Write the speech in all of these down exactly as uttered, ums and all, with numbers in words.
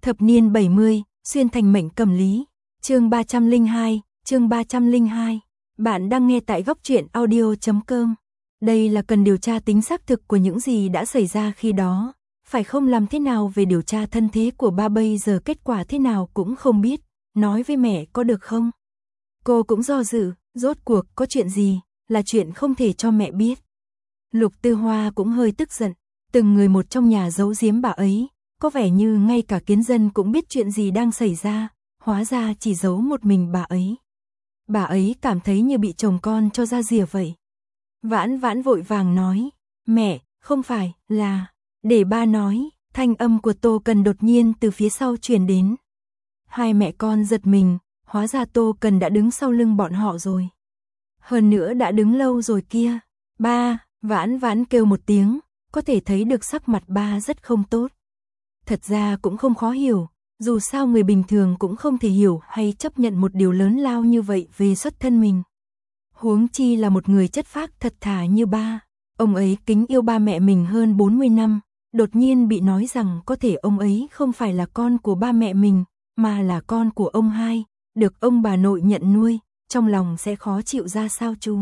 Thập niên bảy mươi, xuyên thành mệnh cầm lý. Chương ba trăm lẻ hai, chương ba trăm lẻ hai. Bạn đang nghe tại góc truyện audio chấm com. Đây là cần điều tra tính xác thực của những gì đã xảy ra khi đó, phải không? Làm thế nào về điều tra thân thế của ba bây giờ, kết quả thế nào cũng không biết, nói với mẹ có được không? Cô cũng do dự, rốt cuộc có chuyện gì, là chuyện không thể cho mẹ biết. Lục Tư Hoa cũng hơi tức giận, từng người một trong nhà giấu giếm bà ấy, có vẻ như ngay cả Kiến Dân cũng biết chuyện gì đang xảy ra, hóa ra chỉ giấu một mình bà ấy. Bà ấy cảm thấy như bị chồng con cho ra rìa vậy. Vãn Vãn vội vàng nói, mẹ, không phải, là, để ba nói. Thanh âm của Tô Cần đột nhiên từ phía sau truyền đến. Hai mẹ con giật mình, hóa ra Tô Cần đã đứng sau lưng bọn họ rồi. Hơn nữa đã đứng lâu rồi kia. Ba, Vãn Vãn kêu một tiếng, có thể thấy được sắc mặt ba rất không tốt. Thật ra cũng không khó hiểu, dù sao người bình thường cũng không thể hiểu hay chấp nhận một điều lớn lao như vậy về xuất thân mình. Huống chi là một người chất phác thật thà như ba, ông ấy kính yêu ba mẹ mình hơn bốn mươi năm, đột nhiên bị nói rằng có thể ông ấy không phải là con của ba mẹ mình, mà là con của ông hai, được ông bà nội nhận nuôi, trong lòng sẽ khó chịu ra sao chú.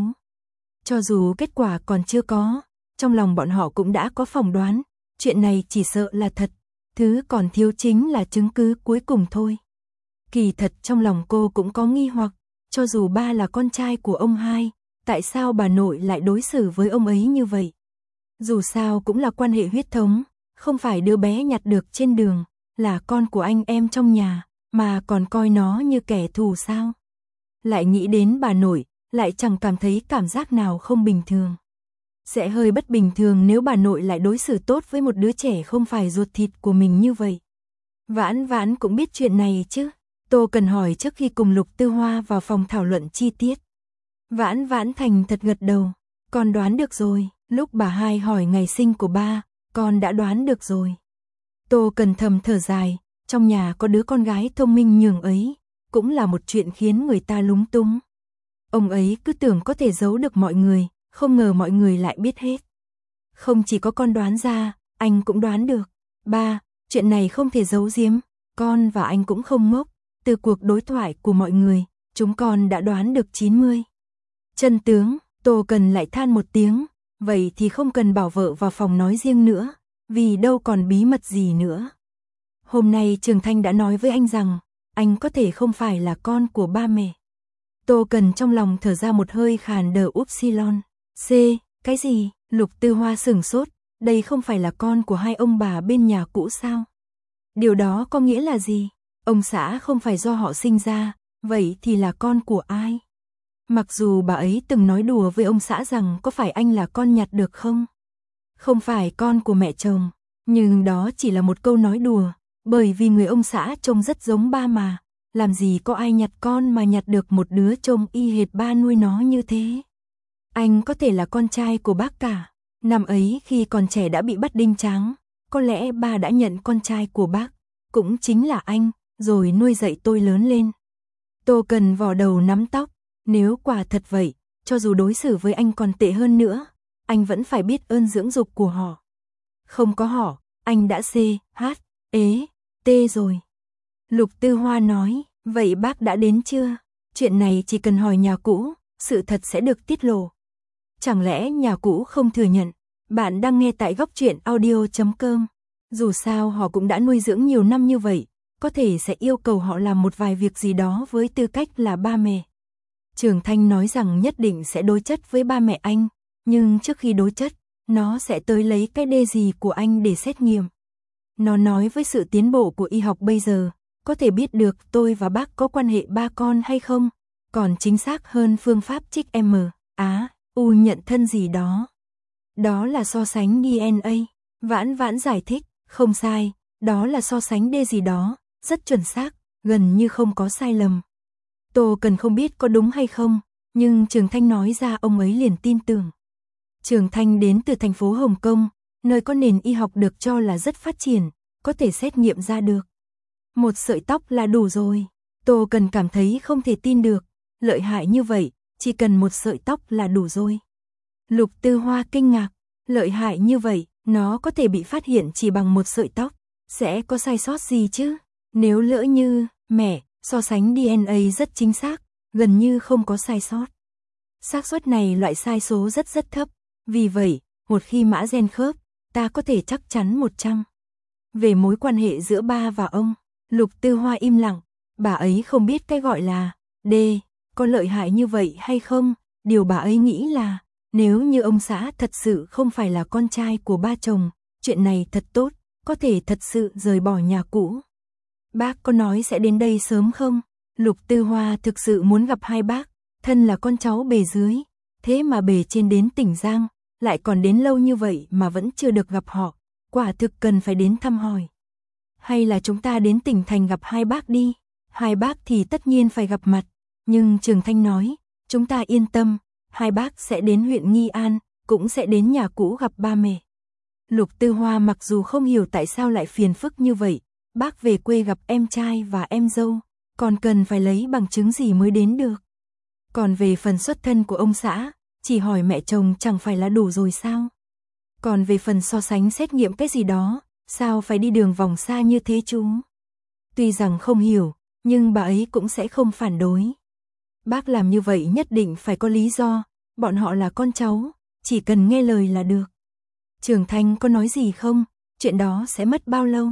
Cho dù kết quả còn chưa có, trong lòng bọn họ cũng đã có phỏng đoán, chuyện này chỉ sợ là thật, thứ còn thiếu chính là chứng cứ cuối cùng thôi. Kỳ thật trong lòng cô cũng có nghi hoặc, cho dù ba là con trai của ông hai, tại sao bà nội lại đối xử với ông ấy như vậy? Dù sao cũng là quan hệ huyết thống, không phải đứa bé nhặt được trên đường, là con của anh em trong nhà, mà còn coi nó như kẻ thù sao? Lại nghĩ đến bà nội, lại chẳng cảm thấy cảm giác nào không bình thường. Sẽ hơi bất bình thường nếu bà nội lại đối xử tốt với một đứa trẻ không phải ruột thịt của mình như vậy. Vãn Vãn cũng biết chuyện này chứ. Tô Cần hỏi trước khi cùng Lục Tư Hoa vào phòng thảo luận chi tiết. Vãn Vãn thành thật gật đầu. Con đoán được rồi. Lúc bà hai hỏi ngày sinh của ba, con đã đoán được rồi. Tô Cần thầm thở dài. Trong nhà có đứa con gái thông minh nhường ấy, cũng là một chuyện khiến người ta lúng túng. Ông ấy cứ tưởng có thể giấu được mọi người, không ngờ mọi người lại biết hết. Không chỉ có con đoán ra, anh cũng đoán được. Ba, chuyện này không thể giấu giếm, con và anh cũng không ngốc. Từ cuộc đối thoại của mọi người, chúng con đã đoán được chín mươi. Chân tướng, Tô Cần lại than một tiếng, vậy thì không cần bảo vợ vào phòng nói riêng nữa, vì đâu còn bí mật gì nữa. Hôm nay Trường Thanh đã nói với anh rằng, anh có thể không phải là con của ba mẹ. Tô Cần trong lòng thở ra một hơi khàn đờ upsilon. C, cái gì? Lục Tư Hoa sửng sốt, đây không phải là con của hai ông bà bên nhà cũ sao? Điều đó có nghĩa là gì? Ông xã không phải do họ sinh ra, vậy thì là con của ai? Mặc dù bà ấy từng nói đùa với ông xã rằng có phải anh là con nhặt được không? Không phải con của mẹ chồng, nhưng đó chỉ là một câu nói đùa, bởi vì người ông xã trông rất giống ba mà, làm gì có ai nhặt con mà nhặt được một đứa trông y hệt ba nuôi nó như thế. Anh có thể là con trai của bác cả, năm ấy khi còn trẻ đã bị bắt đinh tráng, có lẽ ba đã nhận con trai của bác, cũng chính là anh, rồi nuôi dạy tôi lớn lên. Tô Cần vò đầu nắm tóc, nếu quả thật vậy, cho dù đối xử với anh còn tệ hơn nữa, anh vẫn phải biết ơn dưỡng dục của họ. Không có họ, anh đã C, H, ế, T rồi. Lục Tư Hoa nói, vậy bác đã đến chưa? Chuyện này chỉ cần hỏi nhà cũ, sự thật sẽ được tiết lộ. Chẳng lẽ nhà cũ không thừa nhận? Bạn đang nghe tại góc truyện audio chấm com. Dù sao họ cũng đã nuôi dưỡng nhiều năm như vậy, có thể sẽ yêu cầu họ làm một vài việc gì đó với tư cách là ba mẹ. Trường Thanh nói rằng nhất định sẽ đối chất với ba mẹ anh, nhưng trước khi đối chất, nó sẽ tới lấy cái đê gì của anh để xét nghiệm. Nó nói với sự tiến bộ của y học bây giờ, có thể biết được tôi và bác có quan hệ ba con hay không, còn chính xác hơn phương pháp trích M, Á, U nhận thân gì đó. Đó là so sánh đê en a, Vãn Vãn giải thích, không sai, đó là so sánh D gì đó, rất chuẩn xác, gần như không có sai lầm. Tô Cần không biết có đúng hay không, nhưng Trường Thanh nói ra ông ấy liền tin tưởng. Trường Thanh đến từ thành phố Hồng Kông, nơi có nền y học được cho là rất phát triển, có thể xét nghiệm ra được. Một sợi tóc là đủ rồi. Tô Cần cảm thấy không thể tin được, lợi hại như vậy, chỉ cần một sợi tóc là đủ rồi. Lục Tư Hoa kinh ngạc, lợi hại như vậy, nó có thể bị phát hiện chỉ bằng một sợi tóc, sẽ có sai sót gì chứ? Nếu lỡ như, mẹ, so sánh đê en a rất chính xác, gần như không có sai sót. Xác suất này loại sai số rất rất thấp, vì vậy, một khi mã gen khớp, ta có thể chắc chắn một trăm. Về mối quan hệ giữa ba và ông, Lục Tư Hoa im lặng, bà ấy không biết cái gọi là D, có lợi hại như vậy hay không, điều bà ấy nghĩ là, nếu như ông xã thật sự không phải là con trai của ba chồng, chuyện này thật tốt, có thể thật sự rời bỏ nhà cũ. Bác có nói sẽ đến đây sớm không? Lục Tư Hoa thực sự muốn gặp hai bác, thân là con cháu bề dưới, thế mà bề trên đến tỉnh Giang, lại còn đến lâu như vậy mà vẫn chưa được gặp họ, quả thực cần phải đến thăm hỏi. Hay là chúng ta đến tỉnh thành gặp hai bác đi, hai bác thì tất nhiên phải gặp mặt, nhưng Trường Thanh nói, chúng ta yên tâm, hai bác sẽ đến huyện Nghi An, cũng sẽ đến nhà cũ gặp ba mẹ. Lục Tư Hoa mặc dù không hiểu tại sao lại phiền phức như vậy, bác về quê gặp em trai và em dâu, còn cần phải lấy bằng chứng gì mới đến được. Còn về phần xuất thân của ông xã, chỉ hỏi mẹ chồng chẳng phải là đủ rồi sao? Còn về phần so sánh xét nghiệm cái gì đó, sao phải đi đường vòng xa như thế chú? Tuy rằng không hiểu, nhưng bà ấy cũng sẽ không phản đối. Bác làm như vậy nhất định phải có lý do, bọn họ là con cháu, chỉ cần nghe lời là được. Trường Thanh có nói gì không? Chuyện đó sẽ mất bao lâu?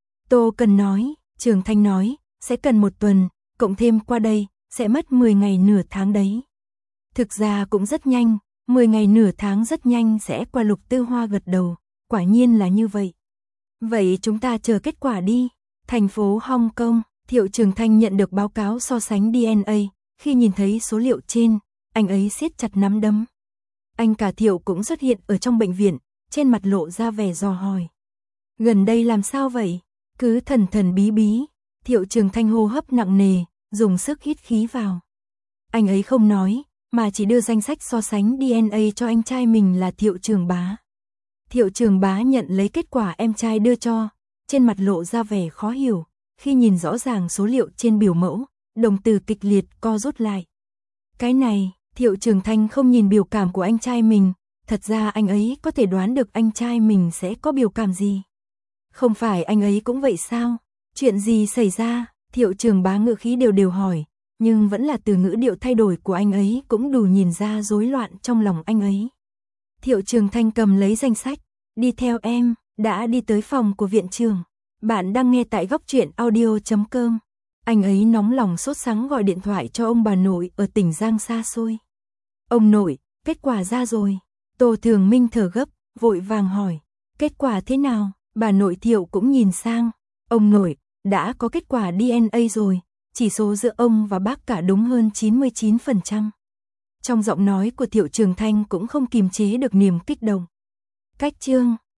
Tô Cần nói, Trường Thanh nói, sẽ cần một tuần, cộng thêm qua đây, sẽ mất mười ngày nửa tháng đấy. Thực ra cũng rất nhanh, mười ngày nửa tháng rất nhanh sẽ qua. Lục Tư Hoa gật đầu, quả nhiên là như vậy. Vậy chúng ta chờ kết quả đi. Thành phố Hong Kong, Thiệu Trường Thanh nhận được báo cáo so sánh đê en a, khi nhìn thấy số liệu trên, anh ấy siết chặt nắm đấm. Anh cả Thiệu cũng xuất hiện ở trong bệnh viện, trên mặt lộ ra vẻ dò hỏi. Gần đây làm sao vậy? Cứ thần thần bí bí, Thiệu Trường Thanh hô hấp nặng nề, dùng sức hít khí vào. Anh ấy không nói, mà chỉ đưa danh sách so sánh đê en a cho anh trai mình là Thiệu Trường Bá. Thiệu Trường Bá nhận lấy kết quả em trai đưa cho, trên mặt lộ ra vẻ khó hiểu, khi nhìn rõ ràng số liệu trên biểu mẫu, đồng tử kịch liệt co rút lại. Cái này, Thiệu Trường Thanh không nhìn biểu cảm của anh trai mình, thật ra anh ấy có thể đoán được anh trai mình sẽ có biểu cảm gì. Không phải anh ấy cũng vậy sao? Chuyện gì xảy ra? Thiệu Trường Bá ngữ khí đều đều hỏi, nhưng vẫn là từ ngữ điệu thay đổi của anh ấy cũng đủ nhìn ra rối loạn trong lòng anh ấy. Thiệu Trường Thanh cầm lấy danh sách, đi theo em, đã đi tới phòng của viện trưởng. Bạn đang nghe tại góc truyện audio chấm com. Anh ấy nóng lòng sốt sắng gọi điện thoại cho ông bà nội ở tỉnh Giang xa xôi. Ông nội, kết quả ra rồi. Tô Thường Minh thở gấp, vội vàng hỏi, kết quả thế nào? Bà nội Thiệu cũng nhìn sang, ông nội, đã có kết quả đê en a rồi, chỉ số giữa ông và bác cả đúng hơn chín mươi chín phần trăm. Trong giọng nói của Thiệu Trường Thanh cũng không kiềm chế được niềm kích động. Cách chương